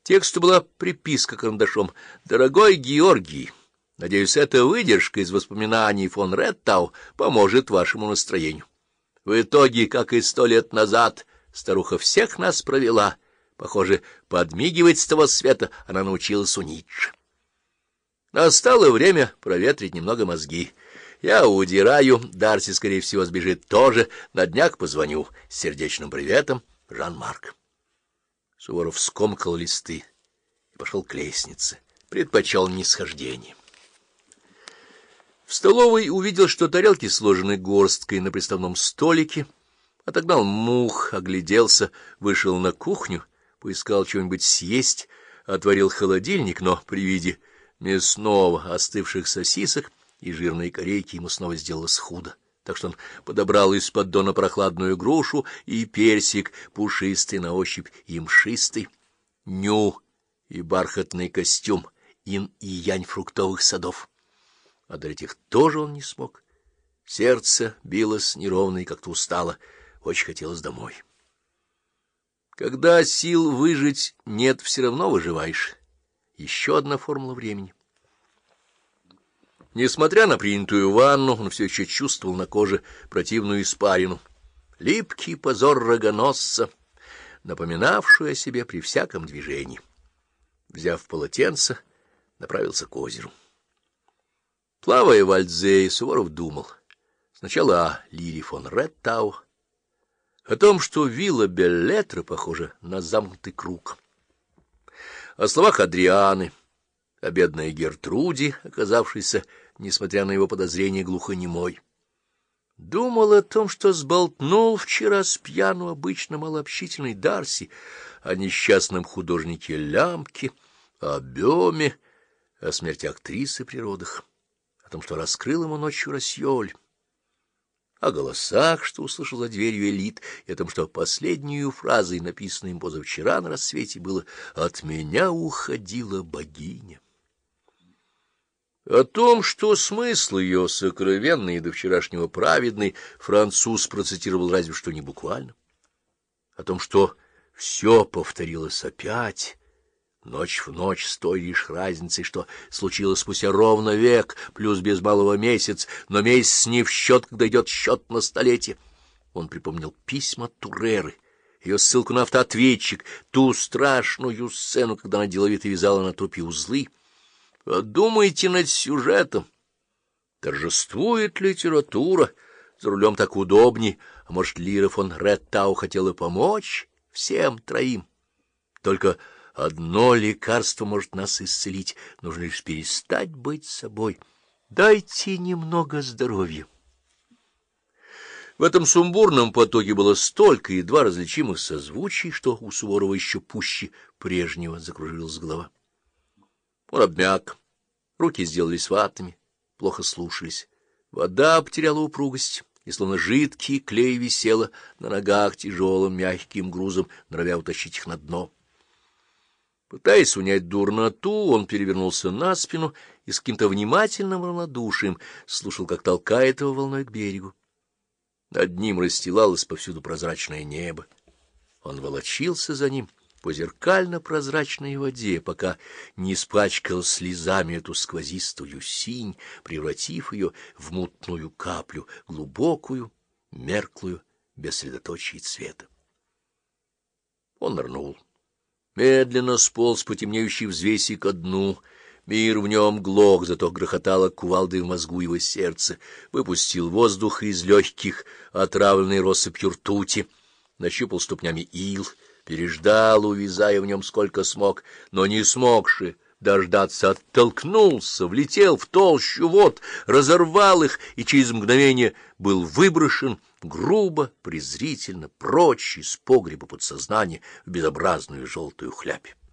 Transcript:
тексту была приписка карандашом: «Дорогой Георгий, надеюсь, эта выдержка из воспоминаний фон Реттау поможет вашему настроению. В итоге, как и 100 лет назад, старуха всех нас провела. Похоже, подмигивать с того света она научилась у Ницше. Настало время проветрить немного мозги. Я удираю, Дарси, скорее всего, сбежит тоже. На днях позвоню. С сердечным приветом, Жан-Марк». Суворов скомкал листы и пошел к лестнице. Предпочел нисхождение. В столовой увидел, что тарелки сложены горсткой на приставном столике, отогнал мух, огляделся, вышел на кухню, поискал чего-нибудь съесть, отворил холодильник, но при виде мясного, остывших сосисок и жирной корейки ему снова сделалось худо, так что он подобрал из поддона прохладную грушу и персик, пушистый на ощупь и мшистый, ню и бархатный костюм, ин и янь фруктовых садов. Одолеть их тоже он не смог. Сердце билось неровно и как-то устало, очень хотелось домой. Когда сил выжить нет, все равно выживаешь. Еще одна формула времени. Несмотря на принятую ванну, он все еще чувствовал на коже противную испарину. Липкий позор рогоносца, напоминавшую о себе при всяком движении. Взяв полотенце, направился к озеру. Плавая в Альдзее, Суворов думал сначала о Лире фон Реттау, о том, что вилла Беллетра похожа на замкнутый круг, о словах Адрианы, о бедной Гертруде, оказавшейся, несмотря на его подозрения, глухонемой. Думал о том, что сболтнул вчера с пьяну обычно малообщительный Дарси, о несчастном художнике Лямке, о Бёме, о смерти актрисы при родах, о том, что раскрыл ему ночью Рассьоль, о голосах, что услышал за дверью Элит, и о том, что последнюю фразой, написанной им позавчера на рассвете, было «От меня уходила богиня». О том, что смысл ее сокровенный и до вчерашнего праведный, француз процитировал разве что не буквально. О том, что все повторилось опять, ночь в ночь, с той лишь разницей, что случилось спустя ровно век, плюс без малого месяц, но месяц не в счет, когда идет счет на столетие. Он припомнил письма Туреры, ее ссылку на автоответчик, ту страшную сцену, когда она деловито вязала на трупе узлы. Подумайте над сюжетом. Торжествует литература, за рулем так удобней, а может, Лира фон Реттау хотела помочь всем троим? Только одно лекарство может нас исцелить, нужно лишь перестать быть собой. Дайте немного здоровья. В этом сумбурном потоке было столько едва различимых созвучий, что у Суворова еще пуще прежнего закружилась голова. Он обмяк, руки сделались ватными, плохо слушались. Вода потеряла упругость, и словно жидкий клей висела на ногах тяжелым мягким грузом, норовя утащить их на дно. Пытаясь унять дурноту, он перевернулся на спину и с каким-то внимательным равнодушием слушал, как толкает его волной к берегу. Над ним расстилалось повсюду прозрачное небо. Он волочился за ним по зеркально-прозрачной воде, пока не испачкал слезами эту сквозистую синь, превратив ее в мутную каплю, глубокую, мерклую, без средоточия цвета. Он нырнул. Медленно сполз по темнеющей взвеси ко дну. Мир в нем глох, зато грохотало кувалдой в мозгу его сердце. Выпустил воздух из легких, отравленной россыпью ртути, нащупал ступнями ил, переждал, увязая в нем сколько смог, но не смогши дождаться, оттолкнулся, влетел в толщу вод, разорвал их и через мгновение был выброшен грубо, презрительно, прочь из погреба подсознания в безобразную желтую хлябь.